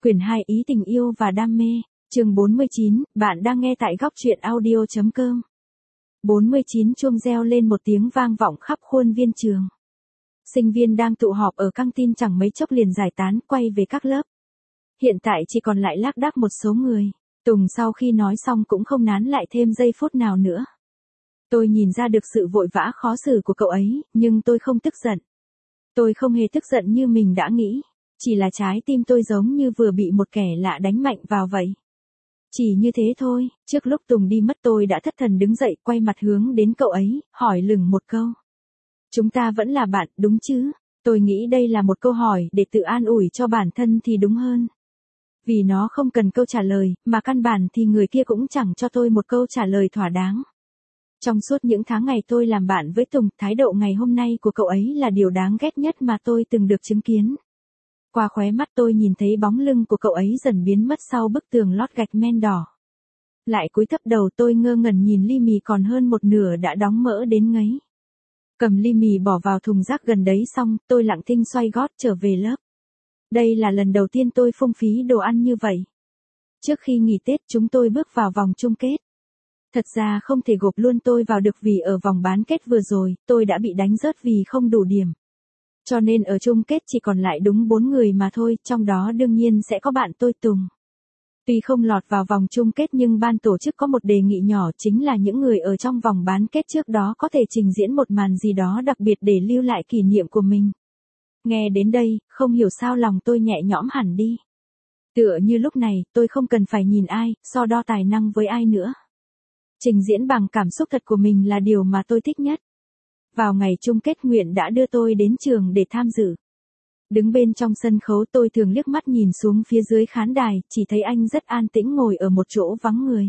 Quyển 2 Ý tình yêu và đam mê, chương 49, bạn đang nghe tại góc truyện audio.com. 49 chuông reo lên một tiếng vang vọng khắp khuôn viên trường. Sinh viên đang tụ họp ở căng tin chẳng mấy chốc liền giải tán quay về các lớp. Hiện tại chỉ còn lại lác đác một số người. Tùng sau khi nói xong cũng không nán lại thêm giây phút nào nữa. Tôi nhìn ra được sự vội vã khó xử của cậu ấy, nhưng tôi không tức giận. Tôi không hề tức giận như mình đã nghĩ. Chỉ là trái tim tôi giống như vừa bị một kẻ lạ đánh mạnh vào vậy. Chỉ như thế thôi, trước lúc Tùng đi mất tôi đã thất thần đứng dậy quay mặt hướng đến cậu ấy, hỏi lửng một câu. Chúng ta vẫn là bạn, đúng chứ? Tôi nghĩ đây là một câu hỏi để tự an ủi cho bản thân thì đúng hơn. Vì nó không cần câu trả lời, mà căn bản thì người kia cũng chẳng cho tôi một câu trả lời thỏa đáng. Trong suốt những tháng ngày tôi làm bạn với Tùng, thái độ ngày hôm nay của cậu ấy là điều đáng ghét nhất mà tôi từng được chứng kiến. Qua khóe mắt tôi nhìn thấy bóng lưng của cậu ấy dần biến mất sau bức tường lót gạch men đỏ. Lại cúi thấp đầu tôi ngơ ngẩn nhìn ly mì còn hơn một nửa đã đóng mỡ đến ngấy. Cầm ly mì bỏ vào thùng rác gần đấy xong, tôi lặng thinh xoay gót trở về lớp. Đây là lần đầu tiên tôi phung phí đồ ăn như vậy. Trước khi nghỉ Tết chúng tôi bước vào vòng chung kết. Thật ra không thể gộp luôn tôi vào được vì ở vòng bán kết vừa rồi, tôi đã bị đánh rớt vì không đủ điểm. Cho nên ở chung kết chỉ còn lại đúng 4 người mà thôi, trong đó đương nhiên sẽ có bạn tôi Tùng. Tuy không lọt vào vòng chung kết nhưng ban tổ chức có một đề nghị nhỏ chính là những người ở trong vòng bán kết trước đó có thể trình diễn một màn gì đó đặc biệt để lưu lại kỷ niệm của mình. Nghe đến đây, không hiểu sao lòng tôi nhẹ nhõm hẳn đi. Tựa như lúc này, tôi không cần phải nhìn ai, so đo tài năng với ai nữa. Trình diễn bằng cảm xúc thật của mình là điều mà tôi thích nhất. Vào ngày chung kết Nguyện đã đưa tôi đến trường để tham dự. Đứng bên trong sân khấu tôi thường liếc mắt nhìn xuống phía dưới khán đài, chỉ thấy anh rất an tĩnh ngồi ở một chỗ vắng người.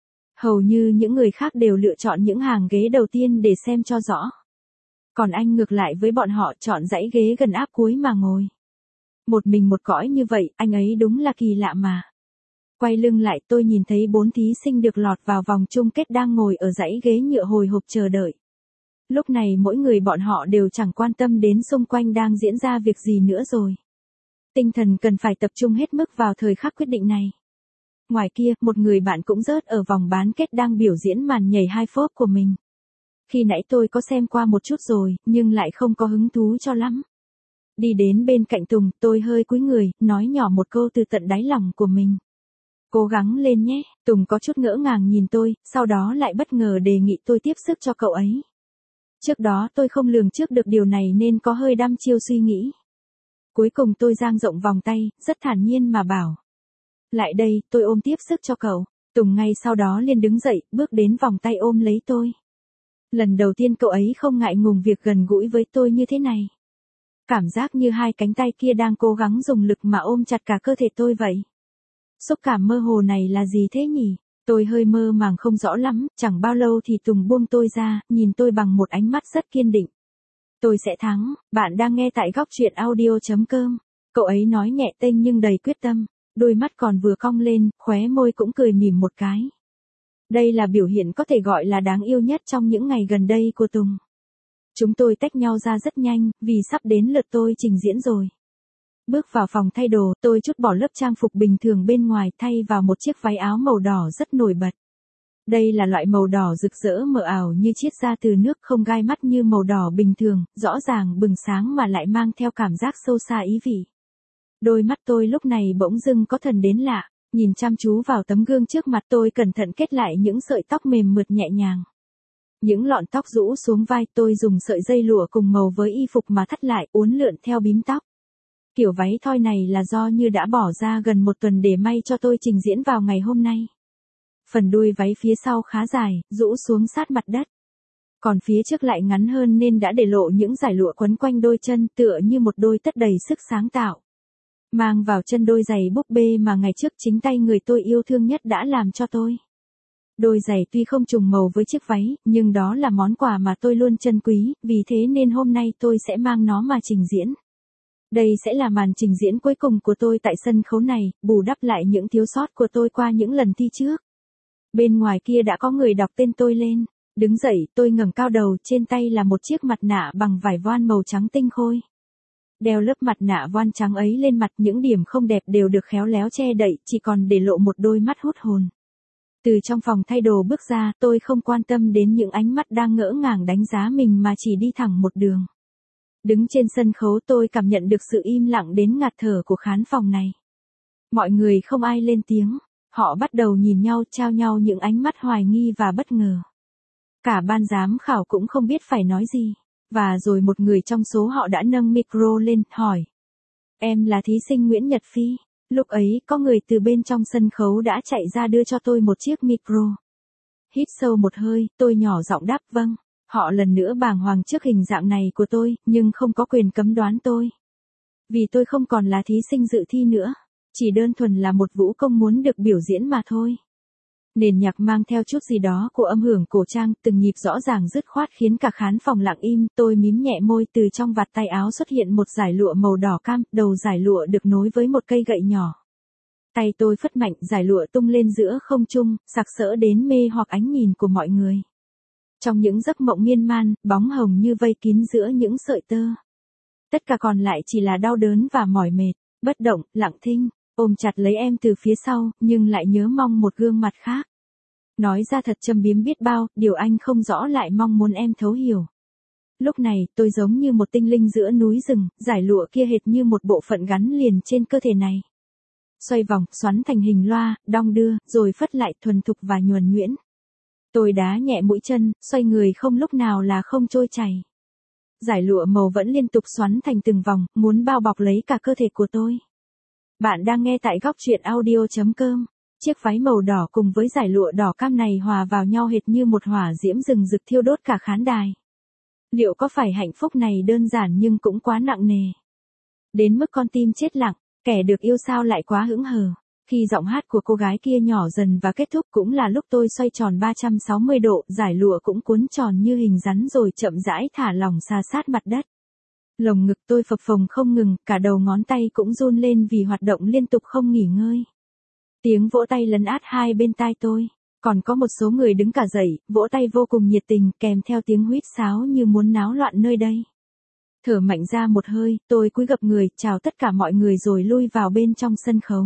Hầu như những người khác đều lựa chọn những hàng ghế đầu tiên để xem cho rõ. Còn anh ngược lại với bọn họ chọn dãy ghế gần áp cuối mà ngồi. Một mình một cõi như vậy, anh ấy đúng là kỳ lạ mà. Quay lưng lại tôi nhìn thấy 4 thí sinh được lọt vào vòng chung kết đang ngồi ở dãy ghế nhựa hồi hộp chờ đợi. Lúc này mỗi người bọn họ đều chẳng quan tâm đến xung quanh đang diễn ra việc gì nữa rồi. Tinh thần cần phải tập trung hết mức vào thời khắc quyết định này. Ngoài kia, một người bạn cũng rớt ở vòng bán kết đang biểu diễn màn nhảy hai phốp của mình. Khi nãy tôi có xem qua một chút rồi, nhưng lại không có hứng thú cho lắm. Đi đến bên cạnh Tùng, tôi hơi cúi người, nói nhỏ một câu từ tận đáy lòng của mình. Cố gắng lên nhé, Tùng có chút ngỡ ngàng nhìn tôi, sau đó lại bất ngờ đề nghị tôi tiếp sức cho cậu ấy. Trước đó tôi không lường trước được điều này nên có hơi đăm chiêu suy nghĩ. Cuối cùng tôi dang rộng vòng tay, rất thản nhiên mà bảo. Lại đây, tôi ôm tiếp sức cho cậu. Tùng ngay sau đó liền đứng dậy, bước đến vòng tay ôm lấy tôi. Lần đầu tiên cậu ấy không ngại ngùng việc gần gũi với tôi như thế này. Cảm giác như hai cánh tay kia đang cố gắng dùng lực mà ôm chặt cả cơ thể tôi vậy. Xúc cảm mơ hồ này là gì thế nhỉ? Tôi hơi mơ màng không rõ lắm, chẳng bao lâu thì Tùng buông tôi ra, nhìn tôi bằng một ánh mắt rất kiên định. Tôi sẽ thắng, bạn đang nghe tại góc truyện audio.com. Cậu ấy nói nhẹ tênh nhưng đầy quyết tâm, đôi mắt còn vừa cong lên, khóe môi cũng cười mỉm một cái. Đây là biểu hiện có thể gọi là đáng yêu nhất trong những ngày gần đây của Tùng. Chúng tôi tách nhau ra rất nhanh, vì sắp đến lượt tôi trình diễn rồi. Bước vào phòng thay đồ, tôi trút bỏ lớp trang phục bình thường bên ngoài thay vào một chiếc váy áo màu đỏ rất nổi bật. Đây là loại màu đỏ rực rỡ mờ ảo như chiết ra từ nước, không gai mắt như màu đỏ bình thường, rõ ràng bừng sáng mà lại mang theo cảm giác sâu xa ý vị. Đôi mắt tôi lúc này bỗng dưng có thần đến lạ, nhìn chăm chú vào tấm gương trước mặt tôi cẩn thận kết lại những sợi tóc mềm mượt nhẹ nhàng. Những lọn tóc rũ xuống vai tôi dùng sợi dây lụa cùng màu với y phục mà thắt lại uốn lượn theo bím tóc. Kiểu váy thoi này là do Như đã bỏ ra gần một tuần để may cho tôi trình diễn vào ngày hôm nay. Phần đuôi váy phía sau khá dài, rũ xuống sát mặt đất. Còn phía trước lại ngắn hơn nên đã để lộ những dải lụa quấn quanh đôi chân tựa như một đôi tất đầy sức sáng tạo. Mang vào chân đôi giày búp bê mà ngày trước chính tay người tôi yêu thương nhất đã làm cho tôi. Đôi giày tuy không trùng màu với chiếc váy, nhưng đó là món quà mà tôi luôn trân quý, vì thế nên hôm nay tôi sẽ mang nó mà trình diễn. Đây sẽ là màn trình diễn cuối cùng của tôi tại sân khấu này, bù đắp lại những thiếu sót của tôi qua những lần thi trước. Bên ngoài kia đã có người đọc tên tôi lên. Đứng dậy, tôi ngẩng cao đầu, trên tay là một chiếc mặt nạ bằng vải voan màu trắng tinh khôi. Đeo lớp mặt nạ voan trắng ấy lên mặt, những điểm không đẹp đều được khéo léo che đậy, chỉ còn để lộ một đôi mắt hút hồn. Từ trong phòng thay đồ bước ra, tôi không quan tâm đến những ánh mắt đang ngỡ ngàng đánh giá mình mà chỉ đi thẳng một đường. Đứng trên sân khấu tôi cảm nhận được sự im lặng đến ngạt thở của khán phòng này. Mọi người không ai lên tiếng, họ bắt đầu nhìn nhau, trao nhau những ánh mắt hoài nghi và bất ngờ. Cả ban giám khảo cũng không biết phải nói gì. Và rồi một người trong số họ đã nâng micro lên, hỏi. Em là thí sinh Nguyễn Nhật Phi. Lúc ấy, có người từ bên trong sân khấu đã chạy ra đưa cho tôi một chiếc micro. Hít sâu một hơi, tôi nhỏ giọng đáp vâng. Họ lần nữa bàng hoàng trước hình dạng này của tôi, nhưng không có quyền cấm đoán tôi. Vì tôi không còn là thí sinh dự thi nữa. Chỉ đơn thuần là một vũ công muốn được biểu diễn mà thôi. Nền nhạc mang theo chút gì đó của âm hưởng cổ trang, từng nhịp rõ ràng dứt khoát khiến cả khán phòng lặng im. Tôi mím nhẹ môi, từ trong vạt tay áo xuất hiện một dải lụa màu đỏ cam, đầu dải lụa được nối với một cây gậy nhỏ. Tay tôi phất mạnh, dải lụa tung lên giữa không trung, sặc sỡ đến mê hoặc ánh nhìn của mọi người. Trong những giấc mộng miên man, bóng hồng như vây kín giữa những sợi tơ. Tất cả còn lại chỉ là đau đớn và mỏi mệt, bất động, lặng thinh. Ôm chặt lấy em từ phía sau, nhưng lại nhớ mong một gương mặt khác. Nói ra thật châm biếm biết bao, điều anh không rõ lại mong muốn em thấu hiểu. Lúc này, tôi giống như một tinh linh giữa núi rừng, dải lụa kia hệt như một bộ phận gắn liền trên cơ thể này. Xoay vòng, xoắn thành hình loa, đong đưa, rồi phất lại thuần thục và nhuần nhuyễn. Tôi đá nhẹ mũi chân, xoay người không lúc nào là không trôi chảy. Dải lụa màu vẫn liên tục xoắn thành từng vòng, muốn bao bọc lấy cả cơ thể của tôi. Bạn đang nghe tại góc truyện audio.com. Chiếc váy màu đỏ cùng với dải lụa đỏ cam này hòa vào nhau hệt như một hỏa diễm rừng rực thiêu đốt cả khán đài. Liệu có phải hạnh phúc này đơn giản nhưng cũng quá nặng nề? Đến mức con tim chết lặng, kẻ được yêu sao lại quá hững hờ. Khi giọng hát của cô gái kia nhỏ dần và kết thúc cũng là lúc tôi xoay tròn 360 độ, dải lụa cũng cuốn tròn như hình rắn rồi chậm rãi thả lỏng sa sát mặt đất. Lồng ngực tôi phập phồng không ngừng, cả đầu ngón tay cũng run lên vì hoạt động liên tục không nghỉ ngơi. Tiếng vỗ tay lấn át hai bên tai tôi. Còn có một số người đứng cả dậy, vỗ tay vô cùng nhiệt tình, kèm theo tiếng huýt sáo như muốn náo loạn nơi đây. Thở mạnh ra một hơi, tôi cúi gập người, chào tất cả mọi người rồi lui vào bên trong sân khấu.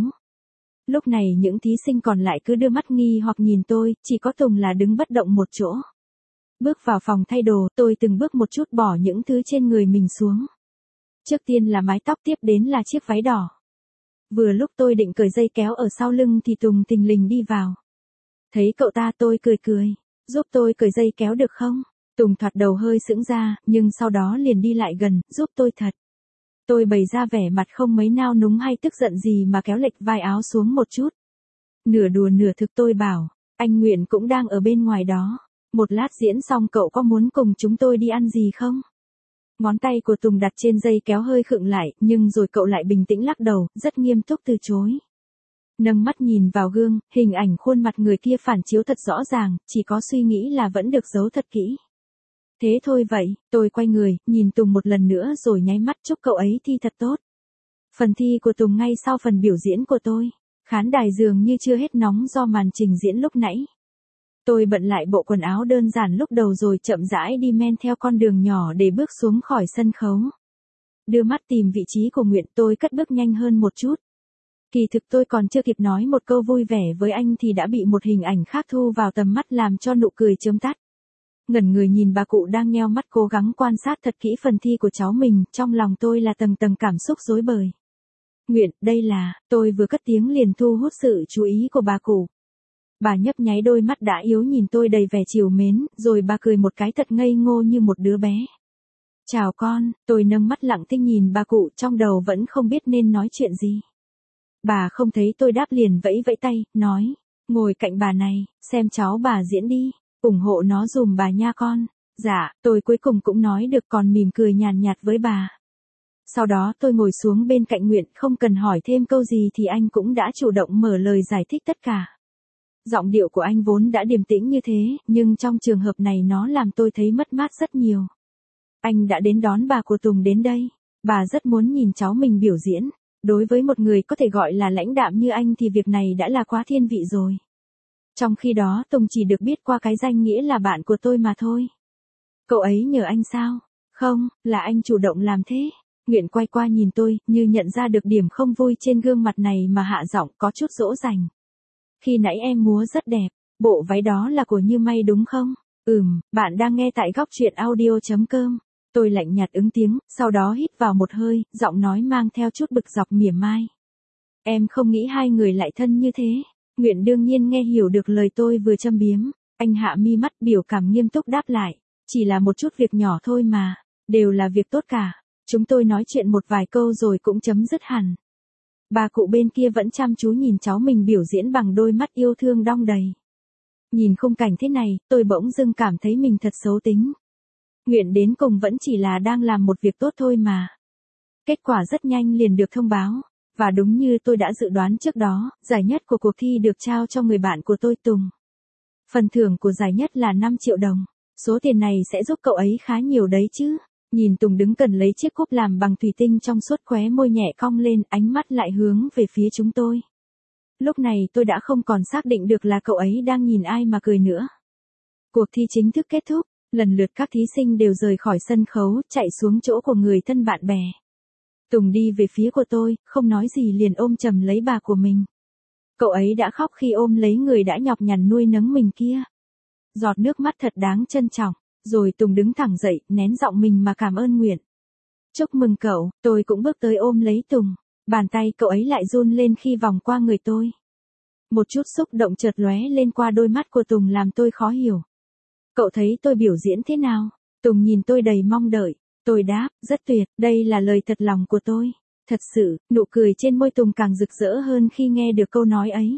Lúc này những thí sinh còn lại cứ đưa mắt nghi hoặc nhìn tôi, chỉ có Tùng là đứng bất động một chỗ. Bước vào phòng thay đồ, tôi từng bước một chút bỏ những thứ trên người mình xuống. Trước tiên là mái tóc, tiếp đến là chiếc váy đỏ. Vừa lúc tôi định cởi dây kéo ở sau lưng thì Tùng thình lình đi vào. Thấy cậu ta tôi cười. Giúp tôi cởi dây kéo được không? Tùng thoạt đầu hơi sững ra, nhưng sau đó liền đi lại gần, giúp tôi thật. Tôi bày ra vẻ mặt không mấy nao núng hay tức giận gì mà kéo lệch vai áo xuống một chút. Nửa đùa nửa thực tôi bảo, anh Nguyện cũng đang ở bên ngoài đó. Một lát diễn xong cậu có muốn cùng chúng tôi đi ăn gì không? Ngón tay của Tùng đặt trên dây kéo hơi khựng lại, nhưng rồi cậu lại bình tĩnh lắc đầu, rất nghiêm túc từ chối. Nâng mắt nhìn vào gương, hình ảnh khuôn mặt người kia phản chiếu thật rõ ràng, chỉ có suy nghĩ là vẫn được giấu thật kỹ. Thế thôi vậy, tôi quay người, nhìn Tùng một lần nữa rồi nháy mắt chúc cậu ấy thi thật tốt. Phần thi của Tùng ngay sau phần biểu diễn của tôi. Khán đài dường như chưa hết nóng do màn trình diễn lúc nãy. Tôi bận lại bộ quần áo đơn giản lúc đầu rồi chậm rãi đi men theo con đường nhỏ để bước xuống khỏi sân khấu. Đưa mắt tìm vị trí của Nguyện, tôi cất bước nhanh hơn một chút. Kỳ thực tôi còn chưa kịp nói một câu vui vẻ với anh thì đã bị một hình ảnh khác thu vào tầm mắt làm cho nụ cười chớm tắt. Ngẩn người nhìn bà cụ đang nheo mắt cố gắng quan sát thật kỹ phần thi của cháu mình, trong lòng tôi là tầng tầng cảm xúc rối bời. Nguyện, đây là, tôi vừa cất tiếng liền thu hút sự chú ý của bà cụ. Bà nhấp nháy đôi mắt đã yếu nhìn tôi đầy vẻ trìu mến, rồi bà cười một cái thật ngây ngô như một đứa bé. Chào con, tôi nâng mắt lặng thinh nhìn bà cụ, trong đầu vẫn không biết nên nói chuyện gì. Bà không thấy tôi đáp liền vẫy vẫy tay, nói, ngồi cạnh bà này, xem cháu bà diễn đi, ủng hộ nó dùm bà nha con. Dạ, tôi cuối cùng cũng nói được còn mỉm cười nhàn nhạt với bà. Sau đó tôi ngồi xuống bên cạnh Nguyện, không cần hỏi thêm câu gì thì anh cũng đã chủ động mở lời giải thích tất cả. Giọng điệu của anh vốn đã điềm tĩnh như thế, nhưng trong trường hợp này nó làm tôi thấy mất mát rất nhiều. Anh đã đến đón bà của Tùng đến đây. Bà rất muốn nhìn cháu mình biểu diễn. Đối với một người có thể gọi là lãnh đạm như anh thì việc này đã là quá thiên vị rồi. Trong khi đó Tùng chỉ được biết qua cái danh nghĩa là bạn của tôi mà thôi. Cậu ấy nhờ anh sao? Không, là anh chủ động làm thế. Nguyện quay qua nhìn tôi, như nhận ra được điểm không vui trên gương mặt này mà hạ giọng có chút dỗ dành. Khi nãy em múa rất đẹp, bộ váy đó là của Như May đúng không? Bạn đang nghe tại góc truyện audio.com. Tôi lạnh nhạt ứng tiếng, sau đó hít vào một hơi, giọng nói mang theo chút bực dọc mỉa mai. Em không nghĩ hai người lại thân như thế. Nguyện đương nhiên nghe hiểu được lời tôi vừa châm biếm. Anh hạ mi mắt biểu cảm nghiêm túc đáp lại. Chỉ là một chút việc nhỏ thôi mà. Đều là việc tốt cả. Chúng tôi nói chuyện một vài câu rồi cũng chấm dứt hẳn. Bà cụ bên kia vẫn chăm chú nhìn cháu mình biểu diễn bằng đôi mắt yêu thương đong đầy. Nhìn khung cảnh thế này, tôi bỗng dưng cảm thấy mình thật xấu tính. Nguyện đến cùng vẫn chỉ là đang làm một việc tốt thôi mà. Kết quả rất nhanh liền được thông báo. Và đúng như tôi đã dự đoán trước đó, giải nhất của cuộc thi được trao cho người bạn của tôi Tùng. Phần thưởng của giải nhất là 5 triệu đồng. Số tiền này sẽ giúp cậu ấy khá nhiều đấy chứ. Nhìn Tùng đứng cần lấy chiếc cúp làm bằng thủy tinh trong suốt, khóe môi nhẹ cong lên, ánh mắt lại hướng về phía chúng tôi. Lúc này tôi đã không còn xác định được là cậu ấy đang nhìn ai mà cười nữa. Cuộc thi chính thức kết thúc, lần lượt các thí sinh đều rời khỏi sân khấu, chạy xuống chỗ của người thân bạn bè. Tùng đi về phía của tôi, không nói gì liền ôm chầm lấy bà của mình. Cậu ấy đã khóc khi ôm lấy người đã nhọc nhằn nuôi nấng mình kia. Giọt nước mắt thật đáng trân trọng. Rồi Tùng đứng thẳng dậy, nén giọng mình mà cảm ơn Nguyện. Chúc mừng cậu, tôi cũng bước tới ôm lấy Tùng. Bàn tay cậu ấy lại run lên khi vòng qua người tôi. Một chút xúc động chợt lóe lên qua đôi mắt của Tùng làm tôi khó hiểu. Cậu thấy tôi biểu diễn thế nào? Tùng nhìn tôi đầy mong đợi. Tôi đáp, rất tuyệt, đây là lời thật lòng của tôi. Thật sự, nụ cười trên môi Tùng càng rực rỡ hơn khi nghe được câu nói ấy.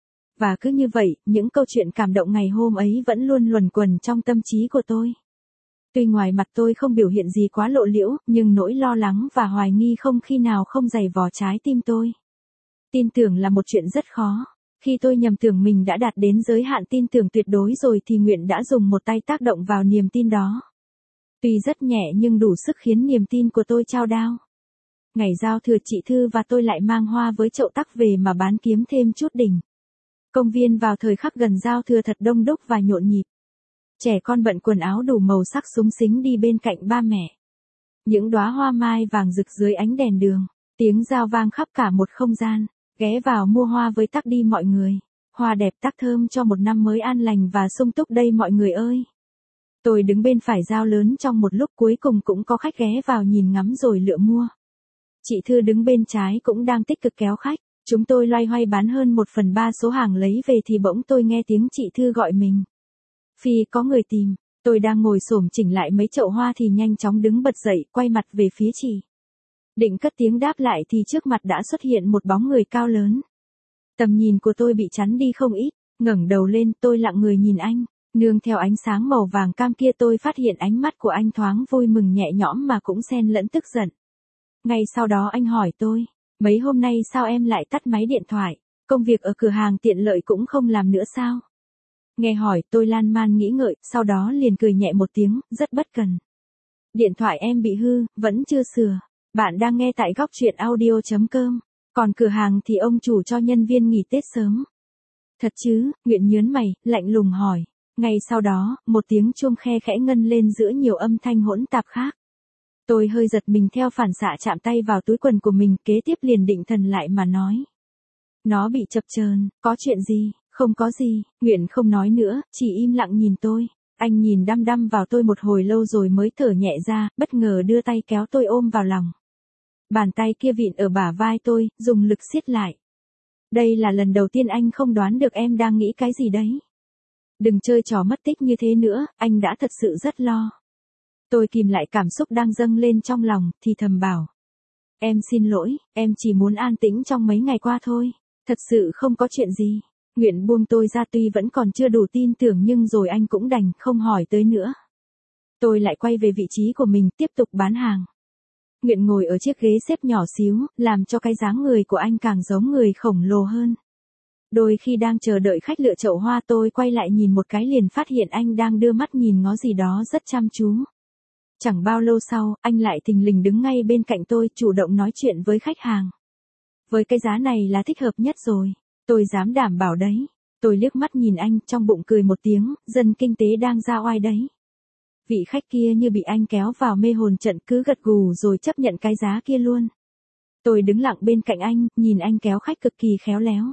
Và cứ như vậy, những câu chuyện cảm động ngày hôm ấy vẫn luôn luẩn quẩn trong tâm trí của tôi. Tuy ngoài mặt tôi không biểu hiện gì quá lộ liễu, nhưng nỗi lo lắng và hoài nghi không khi nào không dày vò trái tim tôi. Tin tưởng là một chuyện rất khó. Khi tôi nhầm tưởng mình đã đạt đến giới hạn tin tưởng tuyệt đối rồi thì Nguyện đã dùng một tay tác động vào niềm tin đó. Tuy rất nhẹ nhưng đủ sức khiến niềm tin của tôi chao đao. Ngày giao thừa chị Thư và tôi lại mang hoa với chậu tắc về mà bán kiếm thêm chút đỉnh. Công viên vào thời khắc gần giao thừa thật đông đúc và nhộn nhịp. Trẻ con bận quần áo đủ màu sắc xúng xính đi bên cạnh ba mẹ. Những đóa hoa mai vàng rực dưới ánh đèn đường, tiếng rao vang khắp cả một không gian. Ghé vào mua hoa với tắc đi mọi người. Hoa đẹp tắc thơm cho một năm mới an lành và sung túc đây mọi người ơi. Tôi đứng bên phải giao lớn trong một lúc, cuối cùng cũng có khách ghé vào nhìn ngắm rồi lựa mua. Chị Thư đứng bên trái cũng đang tích cực kéo khách. Chúng tôi loay hoay bán hơn 1/3 số hàng lấy về thì bỗng tôi nghe tiếng chị Thư gọi mình. Phi, có người tìm. Tôi đang ngồi xổm chỉnh lại mấy chậu hoa thì nhanh chóng đứng bật dậy, quay mặt về phía chị. Định cất tiếng đáp lại thì trước mặt đã xuất hiện một bóng người cao lớn. Tầm nhìn của tôi bị chắn đi không ít, ngẩng đầu lên tôi lặng người nhìn anh. Nương theo ánh sáng màu vàng cam kia tôi phát hiện ánh mắt của anh thoáng vui mừng nhẹ nhõm mà cũng xen lẫn tức giận. Ngay sau đó anh hỏi tôi, mấy hôm nay sao em lại tắt máy điện thoại, công việc ở cửa hàng tiện lợi cũng không làm nữa sao? Nghe hỏi tôi lan man nghĩ ngợi, sau đó liền cười nhẹ một tiếng, rất bất cần. Điện thoại em bị hư, vẫn chưa sửa. Bạn đang nghe tại góc truyện audio.com. Còn cửa hàng thì ông chủ cho nhân viên nghỉ Tết sớm. Thật chứ? Nguyện nhớn mày, lạnh lùng hỏi. Ngay sau đó, một tiếng chuông khe khẽ ngân lên giữa nhiều âm thanh hỗn tạp khác. Tôi hơi giật mình theo phản xạ chạm tay vào túi quần của mình, kế tiếp liền định thần lại mà nói. Nó bị chập chờn, có chuyện gì? Không có gì. Nguyện không nói nữa, chỉ im lặng nhìn tôi. Anh nhìn đăm đăm vào tôi một hồi lâu rồi mới thở nhẹ ra, bất ngờ đưa tay kéo tôi ôm vào lòng. Bàn tay kia vịn ở bả vai tôi, dùng lực siết lại. Đây là lần đầu tiên anh không đoán được em đang nghĩ cái gì đấy. Đừng chơi trò mất tích như thế nữa, anh đã thật sự rất lo. Tôi kìm lại cảm xúc đang dâng lên trong lòng, thì thầm bảo. Em xin lỗi, em chỉ muốn an tĩnh trong mấy ngày qua thôi. Thật sự không có chuyện gì. Nguyện buông tôi ra, tuy vẫn còn chưa đủ tin tưởng nhưng rồi anh cũng đành không hỏi tới nữa. Tôi lại quay về vị trí của mình tiếp tục bán hàng. Nguyện ngồi ở chiếc ghế xếp nhỏ xíu, làm cho cái dáng người của anh càng giống người khổng lồ hơn. Đôi khi đang chờ đợi khách lựa chậu hoa tôi quay lại nhìn một cái liền phát hiện anh đang đưa mắt nhìn ngó gì đó rất chăm chú. Chẳng bao lâu sau, anh lại thình lình đứng ngay bên cạnh tôi, chủ động nói chuyện với khách hàng. Với cái giá này là thích hợp nhất rồi, tôi dám đảm bảo đấy. Tôi liếc mắt nhìn anh, trong bụng cười một tiếng, dân kinh tế đang ra oai đấy. Vị khách kia như bị anh kéo vào mê hồn trận, cứ gật gù rồi chấp nhận cái giá kia luôn. Tôi đứng lặng bên cạnh anh, nhìn anh kéo khách cực kỳ khéo léo.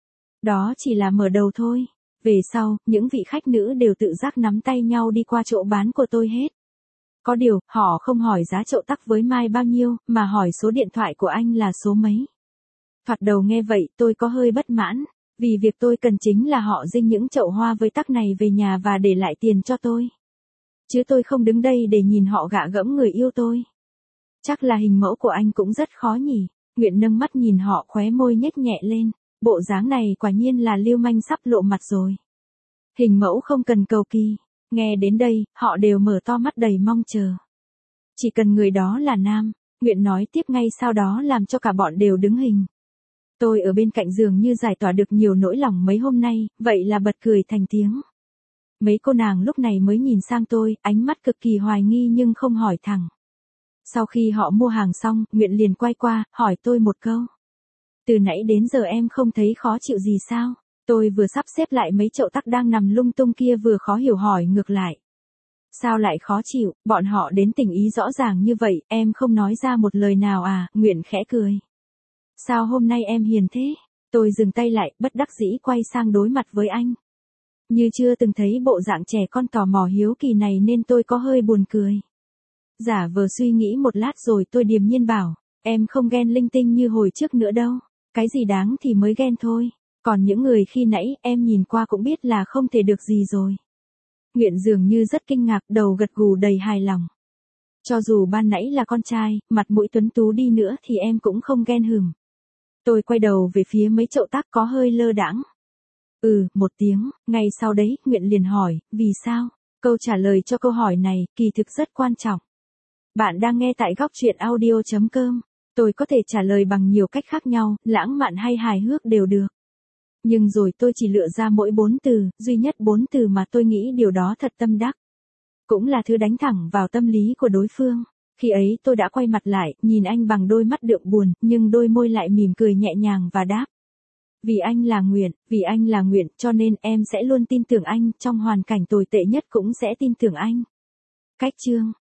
Đó chỉ là mở đầu thôi. Về sau, những vị khách nữ đều tự giác nắm tay nhau đi qua chỗ bán của tôi hết. Có điều, họ không hỏi giá chậu tắc với Mai bao nhiêu, mà hỏi số điện thoại của anh là số mấy. Thoạt đầu nghe vậy, tôi có hơi bất mãn, vì việc tôi cần chính là họ dinh những chậu hoa với tắc này về nhà và để lại tiền cho tôi. Chứ tôi không đứng đây để nhìn họ gạ gẫm người yêu tôi. Chắc là hình mẫu của anh cũng rất khó nhỉ. Nguyện nâng mắt nhìn họ, khóe môi nhếch nhẹ lên. Bộ dáng này quả nhiên là lưu manh sắp lộ mặt rồi. Hình mẫu không cần cầu kỳ. Nghe đến đây, họ đều mở to mắt đầy mong chờ. Chỉ cần người đó là nam, Nguyện nói tiếp ngay sau đó làm cho cả bọn đều đứng hình. Tôi ở bên cạnh giường như giải tỏa được nhiều nỗi lòng mấy hôm nay, vậy là bật cười thành tiếng. Mấy cô nàng lúc này mới nhìn sang tôi, ánh mắt cực kỳ hoài nghi nhưng không hỏi thẳng. Sau khi họ mua hàng xong, Nguyện liền quay qua, hỏi tôi một câu. Từ nãy đến giờ em không thấy khó chịu gì sao? Tôi vừa sắp xếp lại mấy chậu tắc đang nằm lung tung kia vừa khó hiểu hỏi ngược lại. Sao lại khó chịu, bọn họ đến tình ý rõ ràng như vậy, em không nói ra một lời nào à? Nguyện khẽ cười. Sao hôm nay em hiền thế? Tôi dừng tay lại, bất đắc dĩ quay sang đối mặt với anh. Như chưa từng thấy bộ dạng trẻ con tò mò hiếu kỳ này nên tôi có hơi buồn cười. Giả vờ suy nghĩ một lát rồi tôi điềm nhiên bảo, em không ghen linh tinh như hồi trước nữa đâu. Cái gì đáng thì mới ghen thôi. Còn những người khi nãy em nhìn qua cũng biết là không thể được gì rồi. Nguyện dường như rất kinh ngạc, đầu gật gù đầy hài lòng. Cho dù ban nãy là con trai, mặt mũi tuấn tú đi nữa thì em cũng không ghen hửng. Tôi quay đầu về phía mấy chậu tắc có hơi lơ đãng. Một tiếng, ngay sau đấy, Nguyện liền hỏi, vì sao? Câu trả lời cho câu hỏi này, kỳ thực rất quan trọng. Bạn đang nghe tại góc truyện audio.com. Tôi có thể trả lời bằng nhiều cách khác nhau, lãng mạn hay hài hước đều được. Nhưng rồi tôi chỉ lựa ra mỗi 4 từ, duy nhất 4 từ mà tôi nghĩ điều đó thật tâm đắc. Cũng là thứ đánh thẳng vào tâm lý của đối phương. Khi ấy tôi đã quay mặt lại, nhìn anh bằng đôi mắt đượm buồn, nhưng đôi môi lại mỉm cười nhẹ nhàng và đáp. Vì anh là Nguyện, cho nên em sẽ luôn tin tưởng anh, trong hoàn cảnh tồi tệ nhất cũng sẽ tin tưởng anh. Cách chương